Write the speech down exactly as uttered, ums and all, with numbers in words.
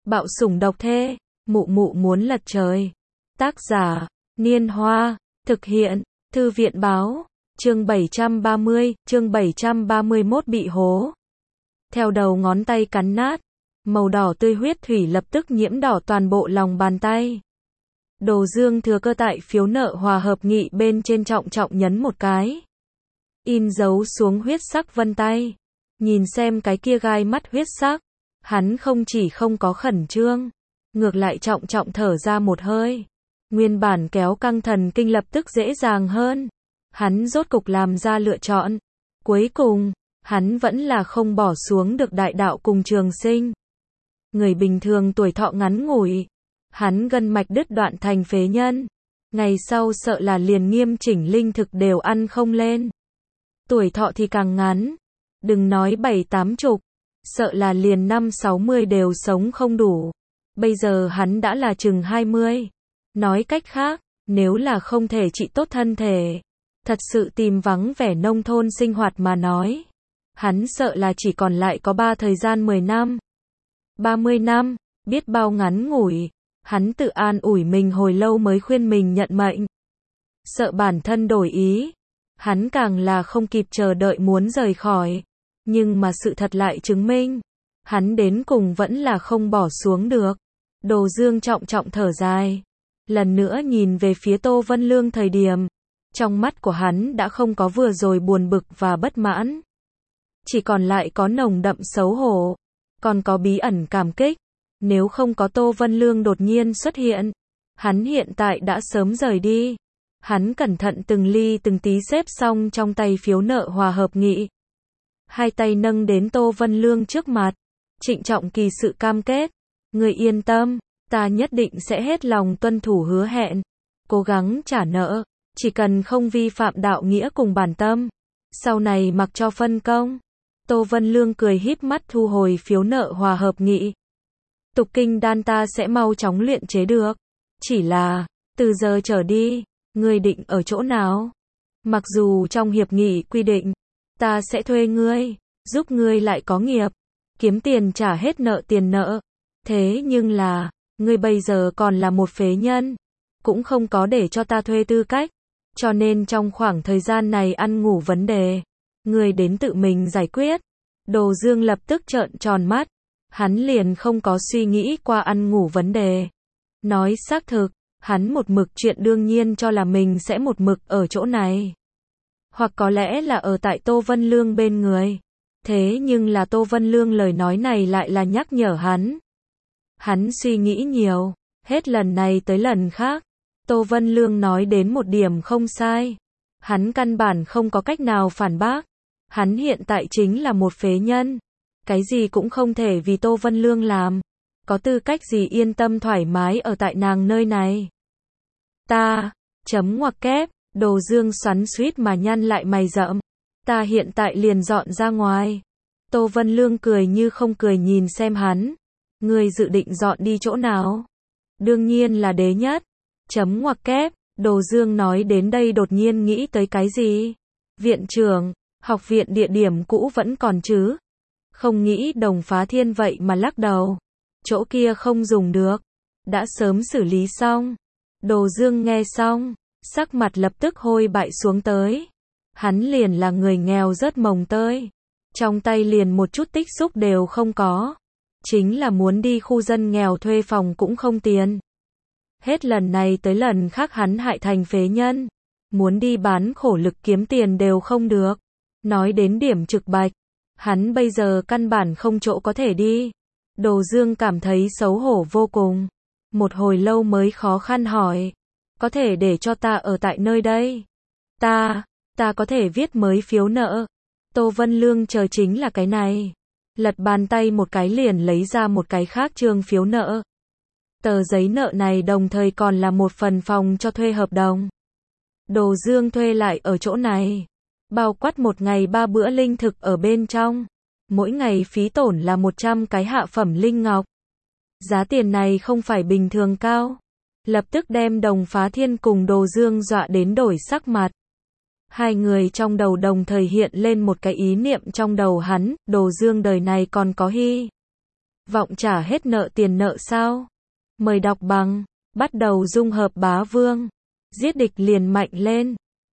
Bạo sủng độc thê, mụ mụ muốn lật trời. Tác giả, Niên Hoa, thực hiện, Thư viện báo, chương bảy trăm ba mươi, chương bảy trăm ba mươi mốt bị hố. Theo đầu ngón tay cắn nát, màu đỏ tươi huyết thủy lập tức nhiễm đỏ toàn bộ lòng bàn tay. Đồ Dương thừa cơ tại phiếu nợ hòa hợp nghị bên trên trọng trọng nhấn một cái. In dấu xuống huyết sắc vân tay. Nhìn xem cái kia gai mắt huyết sắc. Hắn không chỉ không có khẩn trương, ngược lại trọng trọng thở ra một hơi. Nguyên bản kéo căng thần kinh lập tức dễ dàng hơn. Hắn rốt cục làm ra lựa chọn. Cuối cùng, hắn vẫn là không bỏ xuống được đại đạo cùng trường sinh. Người bình thường tuổi thọ ngắn ngủi. Hắn gân mạch đứt đoạn thành phế nhân. Ngày sau sợ là liền nghiêm chỉnh linh thực đều ăn không lên. Tuổi thọ thì càng ngắn. Đừng nói bảy tám chục. Sợ là liền năm sáu mươi đều sống không đủ. Bây giờ hắn đã là chừng hai mươi. Nói cách khác, nếu là không thể trị tốt thân thể, thật sự tìm vắng vẻ nông thôn sinh hoạt mà nói, hắn sợ là chỉ còn lại có ba thời gian mười năm. ba mươi năm, biết bao ngắn ngủi. Hắn tự an ủi mình hồi lâu mới khuyên mình nhận mệnh. Sợ bản thân đổi ý, hắn càng là không kịp chờ đợi muốn rời khỏi. Nhưng mà sự thật lại chứng minh, hắn đến cùng vẫn là không bỏ xuống được. Đồ Dương trọng trọng thở dài, lần nữa nhìn về phía Tô Vân Lương thời điểm, trong mắt của hắn đã không có vừa rồi buồn bực và bất mãn, chỉ còn lại có nồng đậm xấu hổ, còn có bí ẩn cảm kích. Nếu không có Tô Vân Lương đột nhiên xuất hiện, hắn hiện tại đã sớm rời đi. Hắn cẩn thận từng ly từng tí xếp xong trong tay phiếu nợ hòa hợp nghị. Hai tay nâng đến Tô Vân Lương trước mặt, trịnh trọng kỳ sự cam kết. Người yên tâm, ta nhất định sẽ hết lòng tuân thủ hứa hẹn, cố gắng trả nợ, chỉ cần không vi phạm đạo nghĩa cùng bản tâm. Sau này mặc cho phân công. Tô Vân Lương cười híp mắt thu hồi phiếu nợ hòa hợp nghị. Tục kinh đan ta sẽ mau chóng luyện chế được. Chỉ là, từ giờ trở đi, ngươi định ở chỗ nào? Mặc dù trong hiệp nghị quy định, ta sẽ thuê ngươi, giúp ngươi lại có nghiệp, kiếm tiền trả hết nợ tiền nợ. Thế nhưng là, ngươi bây giờ còn là một phế nhân, cũng không có để cho ta thuê tư cách. Cho nên trong khoảng thời gian này ăn ngủ vấn đề, ngươi đến tự mình giải quyết. Đồ Dương lập tức trợn tròn mắt. Hắn liền không có suy nghĩ qua ăn ngủ vấn đề. Nói xác thực, hắn một mực chuyện đương nhiên cho là mình sẽ một mực ở chỗ này. Hoặc có lẽ là ở tại Tô Vân Lương bên người. Thế nhưng là Tô Vân Lương lời nói này lại là nhắc nhở hắn. Hắn suy nghĩ nhiều, hết lần này tới lần khác. Tô Vân Lương nói đến một điểm không sai. Hắn căn bản không có cách nào phản bác. Hắn hiện tại chính là một phế nhân. Cái gì cũng không thể vì Tô Vân Lương làm. Có tư cách gì yên tâm thoải mái ở tại nàng nơi này. Ta, chấm ngoặc kép, Đồ Dương xoắn xuýt mà nhăn lại mày rậm. Ta hiện tại liền dọn ra ngoài. Tô Vân Lương cười như không cười nhìn xem hắn. Ngươi dự định dọn đi chỗ nào? Đương nhiên là đế nhất. Chấm ngoặc kép, Đồ Dương nói đến đây đột nhiên nghĩ tới cái gì? Viện trưởng, học viện địa điểm cũ vẫn còn chứ? Không nghĩ Đồng Phá Thiên vậy mà lắc đầu. Chỗ kia không dùng được. Đã sớm xử lý xong. Đồ Dương nghe xong, sắc mặt lập tức hôi bại xuống tới. Hắn liền là người nghèo rớt mồng tơi. Trong tay liền một chút tích xúc đều không có. Chính là muốn đi khu dân nghèo thuê phòng cũng không tiền. Hết lần này tới lần khác hắn hại thành phế nhân. Muốn đi bán khổ lực kiếm tiền đều không được. Nói đến điểm trực bạch. Hắn bây giờ căn bản không chỗ có thể đi. Đồ Dương cảm thấy xấu hổ vô cùng. Một hồi lâu mới khó khăn hỏi. Có thể để cho ta ở tại nơi đây? Ta, ta có thể viết mới phiếu nợ. Tô Vân Lương chờ chính là cái này. Lật bàn tay một cái liền lấy ra một cái khác trương phiếu nợ. Tờ giấy nợ này đồng thời còn là một phần phòng cho thuê hợp đồng. Đồ Dương thuê lại ở chỗ này. Bao quát một ngày ba bữa linh thực ở bên trong. Mỗi ngày phí tổn là một trăm cái hạ phẩm linh ngọc. Giá tiền này không phải bình thường cao. Lập tức đem Đồng Phá Thiên cùng Đồ Dương dọa đến đổi sắc mặt. Hai người trong đầu đồng thời hiện lên một cái ý niệm trong đầu hắn. Đồ Dương đời này còn có hy Vọng trả hết nợ tiền nợ sao? Mời đọc bằng. Bắt đầu dung hợp bá vương. Giết địch liền mạnh lên.